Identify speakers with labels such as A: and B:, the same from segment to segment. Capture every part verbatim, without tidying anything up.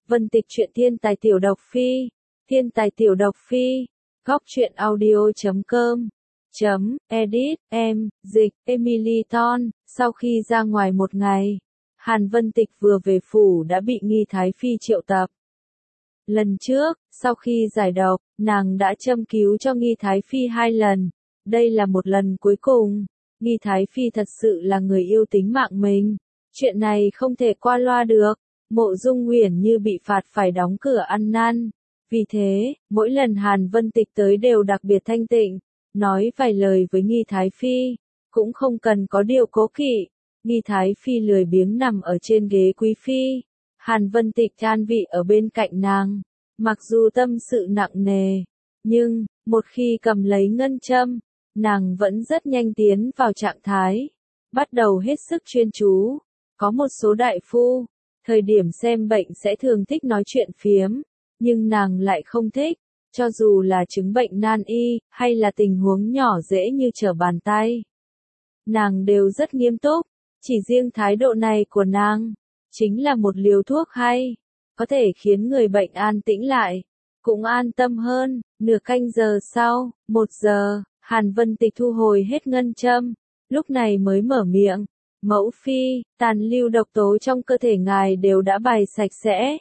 A: Vân Tịch truyện thiên tài tiểu độc phi, thiên tài tiểu độc phi, góc truyện audio chấm com, chấm, edit, em, dịch, Emily Ton. Sau khi ra ngoài một ngày, Hàn Vân Tịch vừa về phủ đã bị Nghi Thái Phi triệu tập. Lần trước, sau khi giải độc, nàng đã châm cứu cho Nghi Thái Phi hai lần, đây là một lần cuối cùng. Nghi Thái Phi thật sự là người yêu tính mạng mình, chuyện này không thể qua loa được. Mộ Dung Uyển Như bị phạt phải đóng cửa ăn năn, vì thế, mỗi lần Hàn Vân Tịch tới đều đặc biệt thanh tịnh, nói vài lời với Nghi Thái Phi, cũng không cần có điều cố kỵ. Nghi Thái Phi lười biếng nằm ở trên ghế quý phi, Hàn Vân Tịch an vị ở bên cạnh nàng, mặc dù tâm sự nặng nề, nhưng, một khi cầm lấy ngân châm, nàng vẫn rất nhanh tiến vào trạng thái, bắt đầu hết sức chuyên chú. Có một số đại phu, thời điểm xem bệnh sẽ thường thích nói chuyện phiếm, nhưng nàng lại không thích, cho dù là chứng bệnh nan y, hay là tình huống nhỏ dễ như trở bàn tay. Nàng đều rất nghiêm túc, chỉ riêng thái độ này của nàng, chính là một liều thuốc hay, có thể khiến người bệnh an tĩnh lại, cũng an tâm hơn. Nửa canh giờ sau, một giờ, Hàn Vân Tịch thu hồi hết ngân châm, lúc này mới mở miệng. Mẫu phi, tàn lưu độc tố trong cơ thể ngài đều đã bài sạch sẽ.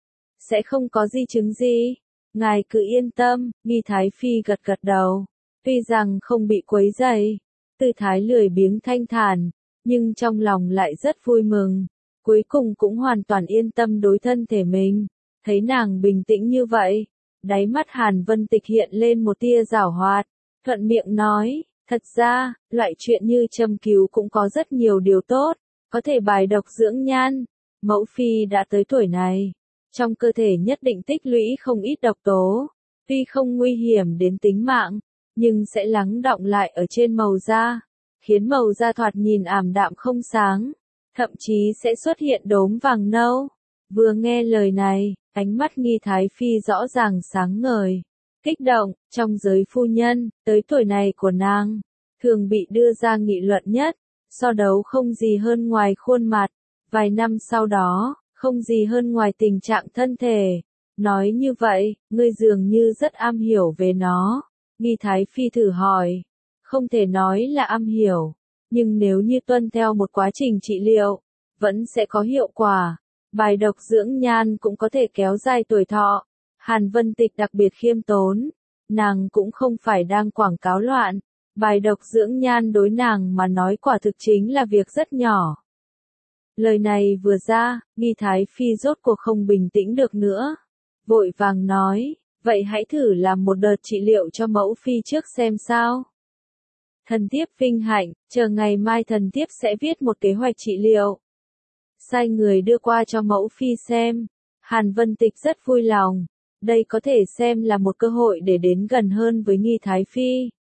A: Sẽ không có di chứng gì. Ngài cứ yên tâm. Nghi Thái Phi gật gật đầu. Tuy rằng không bị quấy rầy, tư thái lười biếng thanh thản, nhưng trong lòng lại rất vui mừng. Cuối cùng cũng hoàn toàn yên tâm đối thân thể mình. Thấy nàng bình tĩnh như vậy, đáy mắt Hàn Vân Tịch hiện lên một tia giảo hoạt, thuận miệng nói. Thật ra, loại chuyện như châm cứu cũng có rất nhiều điều tốt, có thể bài độc dưỡng nhan. Mẫu phi đã tới tuổi này, trong cơ thể nhất định tích lũy không ít độc tố, tuy không nguy hiểm đến tính mạng, nhưng sẽ lắng đọng lại ở trên màu da, khiến màu da thoạt nhìn ảm đạm không sáng, thậm chí sẽ xuất hiện đốm vàng nâu. Vừa nghe lời này, ánh mắt Nghi Thái Phi rõ ràng sáng ngời. Kích động, trong giới phu nhân, tới tuổi này của nàng, thường bị đưa ra nghị luận nhất, so đấu không gì hơn ngoài khuôn mặt, vài năm sau đó, không gì hơn ngoài tình trạng thân thể. Nói như vậy, ngươi dường như rất am hiểu về nó. Nghi Thái Phi thử hỏi, không thể nói là am hiểu, nhưng nếu như tuân theo một quá trình trị liệu, vẫn sẽ có hiệu quả. Bài độc dưỡng nhan cũng có thể kéo dài tuổi thọ. Hàn Vân Tịch đặc biệt khiêm tốn, nàng cũng không phải đang quảng cáo loạn, bài độc dưỡng nhan đối nàng mà nói quả thực chính là việc rất nhỏ. Lời này vừa ra, Nghi Thái Phi rốt cuộc không bình tĩnh được nữa, vội vàng nói, vậy hãy thử làm một đợt trị liệu cho mẫu phi trước xem sao. Thần thiếp vinh hạnh, chờ ngày mai thần thiếp sẽ viết một kế hoạch trị liệu, sai người đưa qua cho mẫu phi xem. Hàn Vân Tịch rất vui lòng. Đây có thể xem là một cơ hội để đến gần hơn với Nghi Thái Phi.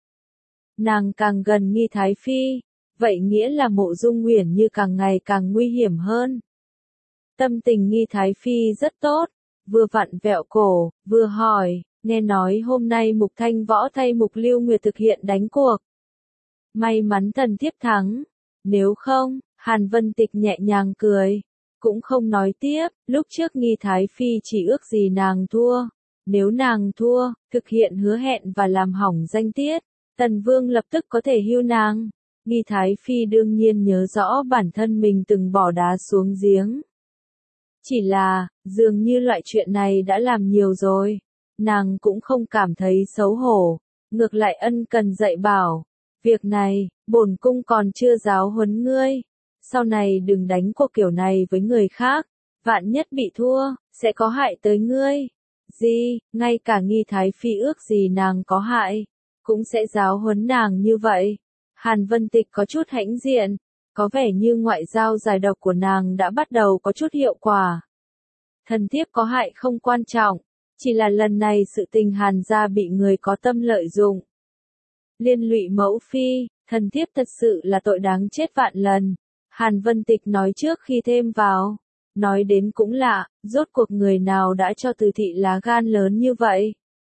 A: Nàng càng gần Nghi Thái Phi, vậy nghĩa là Mộ Dung Uyển Như càng ngày càng nguy hiểm hơn. Tâm tình Nghi Thái Phi rất tốt, vừa vặn vẹo cổ, vừa hỏi, nghe nói hôm nay Mục Thanh Võ thay Mục Lưu Nguyệt thực hiện đánh cuộc. May mắn thần thiếp thắng, nếu không, Hàn Vân Tịch nhẹ nhàng cười. Cũng không nói tiếp, lúc trước Nghi Thái Phi chỉ ước gì nàng thua. Nếu nàng thua, thực hiện hứa hẹn và làm hỏng danh tiết, Tần Vương lập tức có thể hưu nàng. Nghi Thái Phi đương nhiên nhớ rõ bản thân mình từng bỏ đá xuống giếng. Chỉ là, dường như loại chuyện này đã làm nhiều rồi. Nàng cũng không cảm thấy xấu hổ, ngược lại ân cần dạy bảo. Việc này, bổn cung còn chưa giáo huấn ngươi. Sau này đừng đánh cuộc kiểu này với người khác, vạn nhất bị thua, sẽ có hại tới ngươi. Gì, ngay cả Nghi Thái Phi ước gì nàng có hại, cũng sẽ giáo huấn nàng như vậy. Hàn Vân Tịch có chút hãnh diện, có vẻ như ngoại giao giải độc của nàng đã bắt đầu có chút hiệu quả. Thần thiếp có hại không quan trọng, chỉ là lần này sự tình Hàn gia bị người có tâm lợi dụng. Liên lụy mẫu phi, thần thiếp thật sự là tội đáng chết vạn lần. Hàn Vân Tịch nói trước khi thêm vào, nói đến cũng lạ, rốt cuộc người nào đã cho Từ thị lá gan lớn như vậy.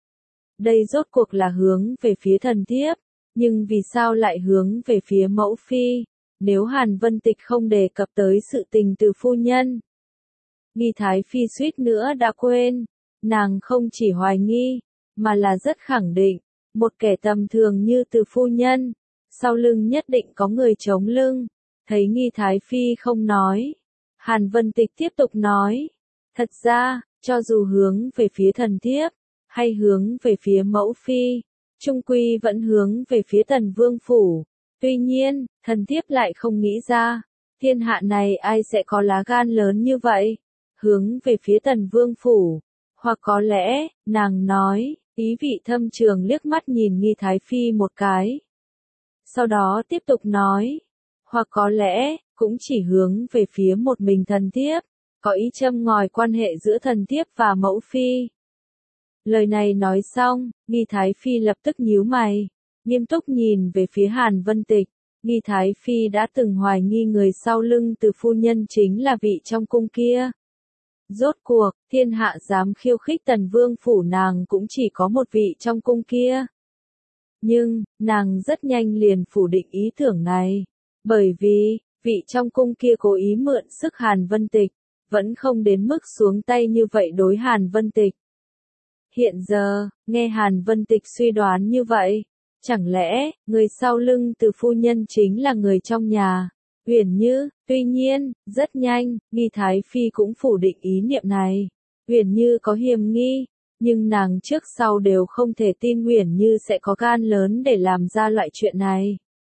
A: Đây rốt cuộc là hướng về phía thần thiếp, nhưng vì sao lại hướng về phía mẫu phi, nếu Hàn Vân Tịch không đề cập tới sự tình từ phu nhân. Nghi Thái Phi suýt nữa đã quên, nàng không chỉ hoài nghi, mà là rất khẳng định, một kẻ tầm thường như Từ phu nhân, sau lưng nhất định có người chống lưng. Thấy Nghi Thái Phi không nói, Hàn Vân Tịch tiếp tục nói, thật ra, cho dù hướng về phía thần thiếp, hay hướng về phía mẫu phi, trung quy vẫn hướng về phía Tần Vương phủ. Tuy nhiên, thần thiếp lại không nghĩ ra, thiên hạ này ai sẽ có lá gan lớn như vậy, hướng về phía Tần Vương phủ. Hoặc có lẽ, nàng nói, ý vị thâm trường liếc mắt nhìn Nghi Thái Phi một cái. Sau đó tiếp tục nói, hoặc có lẽ, cũng chỉ hướng về phía một mình thần thiếp, có ý châm ngòi quan hệ giữa thần thiếp và mẫu phi. Lời này nói xong, Nghi Thái Phi lập tức nhíu mày, nghiêm túc nhìn về phía Hàn Vân Tịch. Nghi Thái Phi đã từng hoài nghi người sau lưng Từ phu nhân chính là vị trong cung kia. Rốt cuộc, thiên hạ dám khiêu khích Tần Vương phủ nàng cũng chỉ có một vị trong cung kia. Nhưng, nàng rất nhanh liền phủ định ý tưởng này, bởi vì, vị trong cung kia cố ý mượn sức Hàn Vân Tịch, vẫn không đến mức xuống tay như vậy đối Hàn Vân Tịch. Hiện giờ, nghe Hàn Vân Tịch suy đoán như vậy, chẳng lẽ, người sau lưng Từ phu nhân chính là người trong nhà, Uyển Như? Tuy nhiên, rất nhanh, Nghi Thái Phi cũng phủ định ý niệm này. Uyển Như có hiềm nghi, nhưng nàng trước sau đều không thể tin Uyển Như sẽ có gan lớn để làm ra loại chuyện này.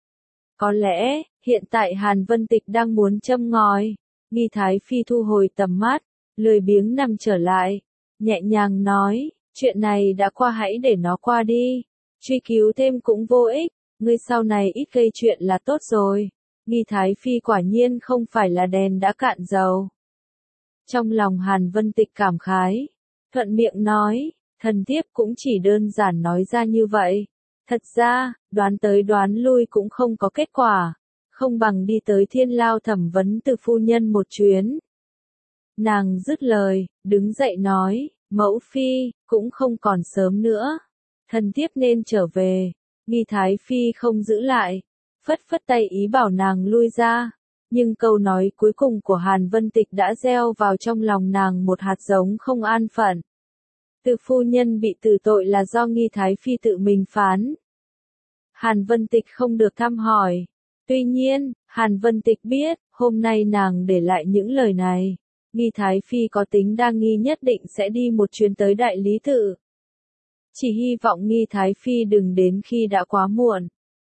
A: Có lẽ, hiện tại Hàn Vân Tịch đang muốn châm ngòi. Nghi Thái Phi thu hồi tầm mắt, lười biếng nằm trở lại, nhẹ nhàng nói, chuyện này đã qua hãy để nó qua đi, truy cứu thêm cũng vô ích, ngươi sau này ít gây chuyện là tốt rồi. Nghi Thái Phi quả nhiên không phải là đèn đã cạn dầu. Trong lòng Hàn Vân Tịch cảm khái, thuận miệng nói, thần thiếp cũng chỉ đơn giản nói ra như vậy. Thật ra, đoán tới đoán lui cũng không có kết quả, không bằng đi tới Thiên Lao thẩm vấn Từ phu nhân một chuyến. Nàng dứt lời, đứng dậy nói, mẫu phi, cũng không còn sớm nữa, thần thiếp nên trở về. Nghi Thái Phi không giữ lại, phất phất tay ý bảo nàng lui ra, nhưng câu nói cuối cùng của Hàn Vân Tịch đã gieo vào trong lòng nàng một hạt giống không an phận. Từ phu nhân bị tử tội là do Nghi Thái Phi tự mình phán. Hàn Vân Tịch không được thăm hỏi. Tuy nhiên, Hàn Vân Tịch biết, hôm nay nàng để lại những lời này, Nghi Thái Phi có tính đa nghi nhất định sẽ đi một chuyến tới Đại Lý Tự. Chỉ hy vọng Nghi Thái Phi đừng đến khi đã quá muộn.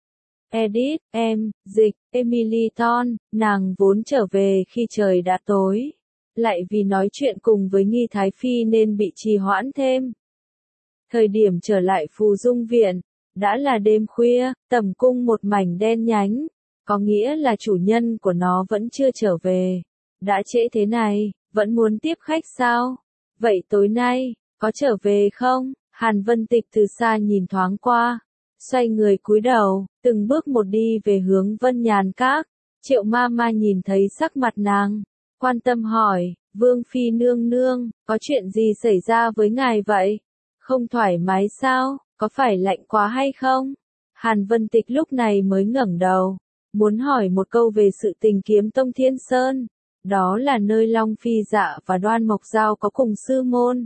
A: Edit, em, dịch, Emily Ton, nàng vốn trở về khi trời đã tối, lại vì nói chuyện cùng với Nghi Thái Phi nên bị trì hoãn thêm. Thời điểm trở lại Phù Dung Viện, đã là đêm khuya, tầm cung một mảnh đen nhánh, có nghĩa là chủ nhân của nó vẫn chưa trở về. Đã trễ thế này, vẫn muốn tiếp khách sao? Vậy tối nay, có trở về không? Hàn Vân Tịch từ xa nhìn thoáng qua, xoay người cúi đầu, từng bước một đi về hướng Vân Nhàn Các. Triệu ma ma nhìn thấy sắc mặt nàng, quan tâm hỏi, Vương Phi nương nương, có chuyện gì xảy ra với ngài vậy? Không thoải mái sao? Có phải lạnh quá hay không? Hàn Vân Tịch lúc này mới ngẩng đầu, muốn hỏi một câu về sự tình Kiếm Tông Thiên Sơn. Đó là nơi Long Phi Dạ và Đoan Mộc Giao có cùng sư môn.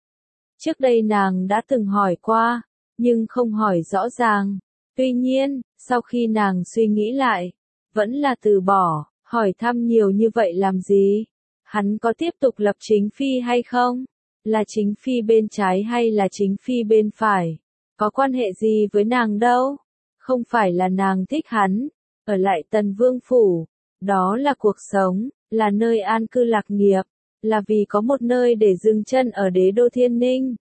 A: Trước đây nàng đã từng hỏi qua, nhưng không hỏi rõ ràng. Tuy nhiên, sau khi nàng suy nghĩ lại, vẫn là từ bỏ, hỏi thăm nhiều như vậy làm gì? Hắn có tiếp tục lập chính phi hay không? Là chính phi bên trái hay là chính phi bên phải? Có quan hệ gì với nàng đâu? Không phải là nàng thích hắn, ở lại Tần Vương phủ. Đó là cuộc sống, là nơi an cư lạc nghiệp, là vì có một nơi để dừng chân ở đế đô Thiên Ninh.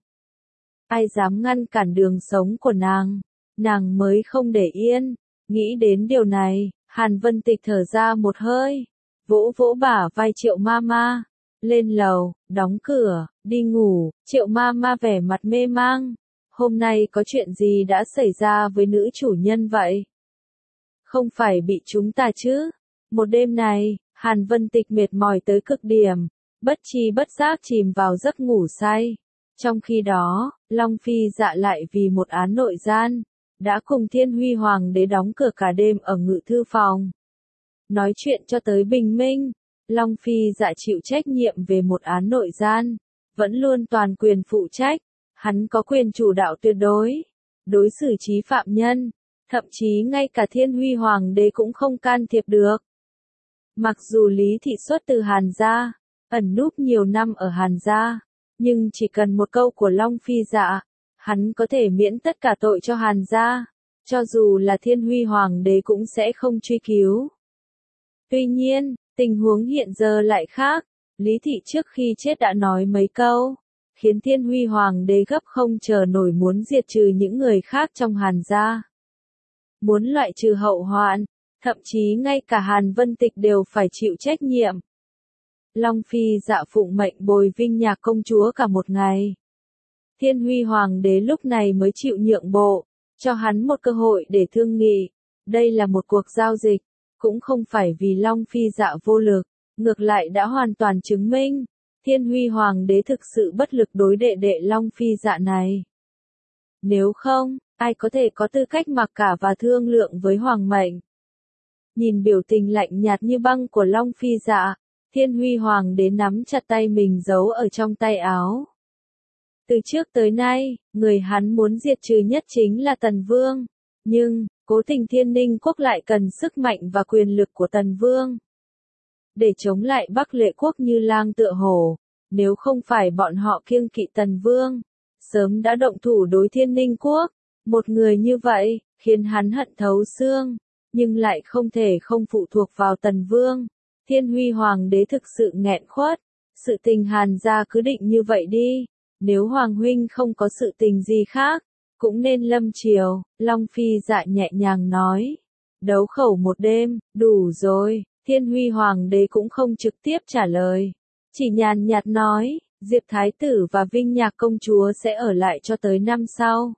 A: Ai dám ngăn cản đường sống của nàng, nàng mới không để yên. Nghĩ đến điều này, Hàn Vân Tịch thở ra một hơi, vỗ vỗ bả vai Triệu ma ma, lên lầu, đóng cửa, đi ngủ. Triệu ma ma vẻ mặt mê mang, hôm nay có chuyện gì đã xảy ra với nữ chủ nhân vậy? Không phải bị chúng ta chứ? Một đêm này, Hàn Vân Tịch mệt mỏi tới cực điểm, bất tri bất giác chìm vào giấc ngủ say. Trong khi đó, Long Phi Dạ lại vì một án nội gian, đã cùng Thiên Huy Hoàng đế đóng cửa cả đêm ở ngự thư phòng. Nói chuyện cho tới bình minh, Long Phi Dạ chịu trách nhiệm về một án nội gian, vẫn luôn toàn quyền phụ trách, hắn có quyền chủ đạo tuyệt đối, đối xử trí phạm nhân, thậm chí ngay cả Thiên Huy Hoàng đế cũng không can thiệp được. Mặc dù Lý Thị xuất từ Hàn gia, ẩn núp nhiều năm ở Hàn gia, nhưng chỉ cần một câu của Long Phi Dạ, hắn có thể miễn tất cả tội cho Hàn gia, cho dù là Thiên Huy Hoàng đế cũng sẽ không truy cứu. Tuy nhiên, tình huống hiện giờ lại khác, Lý Thị trước khi chết đã nói mấy câu, khiến Thiên Huy Hoàng đế gấp không chờ nổi muốn diệt trừ những người khác trong Hàn gia. Muốn loại trừ hậu hoạn, thậm chí ngay cả Hàn Vân Tịch đều phải chịu trách nhiệm. Long Phi Dạ phụng mệnh bồi Vinh Nhạc công chúa cả một ngày. Thiên Huy Hoàng đế lúc này mới chịu nhượng bộ, cho hắn một cơ hội để thương nghị. Đây là một cuộc giao dịch, cũng không phải vì Long Phi Dạ vô lực, ngược lại đã hoàn toàn chứng minh, Thiên Huy Hoàng đế thực sự bất lực đối đệ đệ Long Phi Dạ này. Nếu không, ai có thể có tư cách mặc cả và thương lượng với Hoàng mệnh. Nhìn biểu tình lạnh nhạt như băng của Long Phi Dạ, Thiên Huy Hoàng đế nắm chặt tay mình giấu ở trong tay áo. Từ trước tới nay, người hắn muốn diệt trừ nhất chính là Tần Vương, nhưng, cố tình Thiên Ninh quốc lại cần sức mạnh và quyền lực của Tần Vương. Để chống lại Bắc Lệ quốc như lang tựa hổ, nếu không phải bọn họ kiêng kỵ Tần Vương, sớm đã động thủ đối Thiên Ninh quốc. Một người như vậy, khiến hắn hận thấu xương, nhưng lại không thể không phụ thuộc vào Tần Vương. Thiên Huy Hoàng đế thực sự nghẹn khuất, sự tình Hàn gia cứ định như vậy đi, nếu Hoàng huynh không có sự tình gì khác, cũng nên lâm triều. Long Phi Dạ nhẹ nhàng nói. Đấu khẩu một đêm, đủ rồi. Thiên Huy Hoàng đế cũng không trực tiếp trả lời, chỉ nhàn nhạt nói, Diệp Thái tử và Vinh Nhạc công chúa sẽ ở lại cho tới năm sau.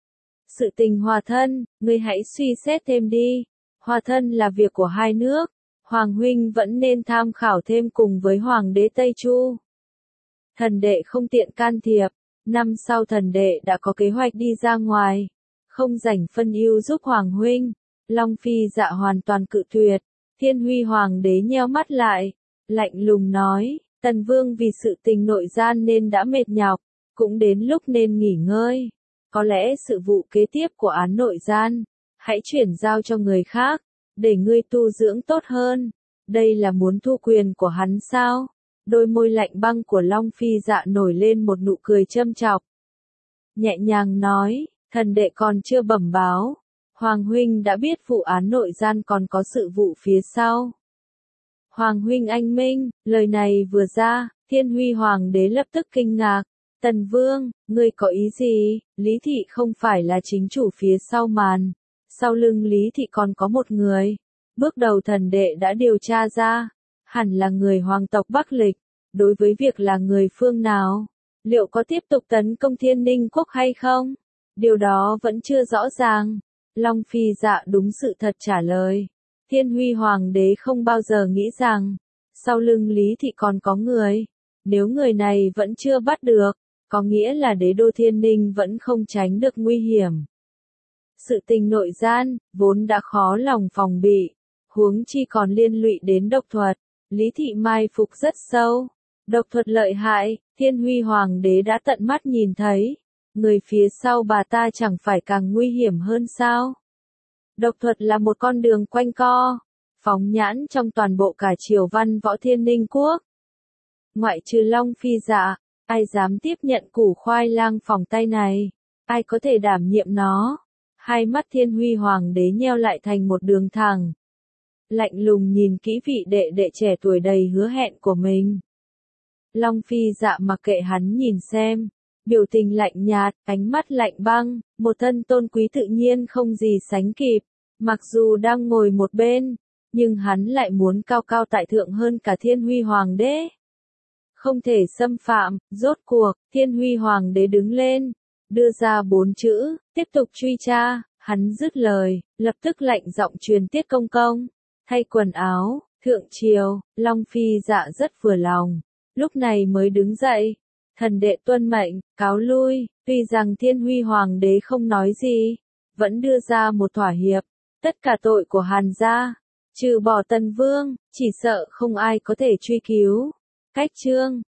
A: Sự tình hòa thân, ngươi hãy suy xét thêm đi. Hòa thân là việc của hai nước, Hoàng huynh vẫn nên tham khảo thêm cùng với Hoàng đế Tây Chu. Thần đệ không tiện can thiệp, năm sau thần đệ đã có kế hoạch đi ra ngoài, không rảnh phân ưu giúp Hoàng huynh. Long Phi Dạ hoàn toàn cự tuyệt. Thiên Huy Hoàng đế nheo mắt lại, lạnh lùng nói, Tần Vương vì sự tình nội gian nên đã mệt nhọc, cũng đến lúc nên nghỉ ngơi. Có lẽ sự vụ kế tiếp của án nội gian, hãy chuyển giao cho người khác, để ngươi tu dưỡng tốt hơn. Đây là muốn thu quyền của hắn sao? Đôi môi lạnh băng của Long Phi Dạ nổi lên một nụ cười châm chọc. Nhẹ nhàng nói, thần đệ còn chưa bẩm báo. Hoàng huynh đã biết vụ án nội gian còn có sự vụ phía sau. Hoàng huynh anh minh, lời này vừa ra, Thiên Huy Hoàng đế lập tức kinh ngạc. Tần Vương, ngươi có ý gì? Lý Thị không phải là chính chủ phía sau màn. Sau lưng Lý Thị còn có một người. Bước đầu thần đệ đã điều tra ra. Hẳn là người hoàng tộc Bắc Lịch. Đối với việc là người phương nào? Liệu có tiếp tục tấn công Thiên Ninh quốc hay không? Điều đó vẫn chưa rõ ràng. Long Phi Dạ đúng sự thật trả lời. Thiên Huy Hoàng đế không bao giờ nghĩ rằng, sau lưng Lý Thị còn có người. Nếu người này vẫn chưa bắt được, có nghĩa là đế đô Thiên Ninh vẫn không tránh được nguy hiểm. Sự tình nội gian, vốn đã khó lòng phòng bị, huống chi còn liên lụy đến độc thuật. Lý Thị mai phục rất sâu. Độc thuật lợi hại, Thiên Huy Hoàng đế đã tận mắt nhìn thấy. Người phía sau bà ta chẳng phải càng nguy hiểm hơn sao? Độc thuật là một con đường quanh co, phóng nhãn trong toàn bộ cả triều văn võ Thiên Ninh quốc. Ngoại trừ Long Phi Dạ, ai dám tiếp nhận củ khoai lang phòng tay này? Ai có thể đảm nhiệm nó? Hai mắt Thiên Huy Hoàng đế nheo lại thành một đường thẳng. Lạnh lùng nhìn kỹ vị đệ đệ trẻ tuổi đầy hứa hẹn của mình. Long Phi Dạ mặc kệ hắn nhìn xem. Biểu tình lạnh nhạt, ánh mắt lạnh băng, một thân tôn quý tự nhiên không gì sánh kịp. Mặc dù đang ngồi một bên, nhưng hắn lại muốn cao cao tại thượng hơn cả Thiên Huy Hoàng đế. Không thể xâm phạm, rốt cuộc, Thiên Huy Hoàng đế đứng lên, đưa ra bốn chữ, tiếp tục truy tra. Hắn dứt lời, lập tức lạnh giọng truyền Tiết Công Công. Thay quần áo, thượng triều, Long Phi Dạ rất vừa lòng, lúc này mới đứng dậy. Thần đệ tuân mệnh, cáo lui. Tuy rằng Thiên Huy Hoàng đế không nói gì, vẫn đưa ra một thỏa hiệp. Tất cả tội của Hàn gia, Trừ bỏ Tần Vương, chỉ sợ không ai có thể truy cứu. Cách chương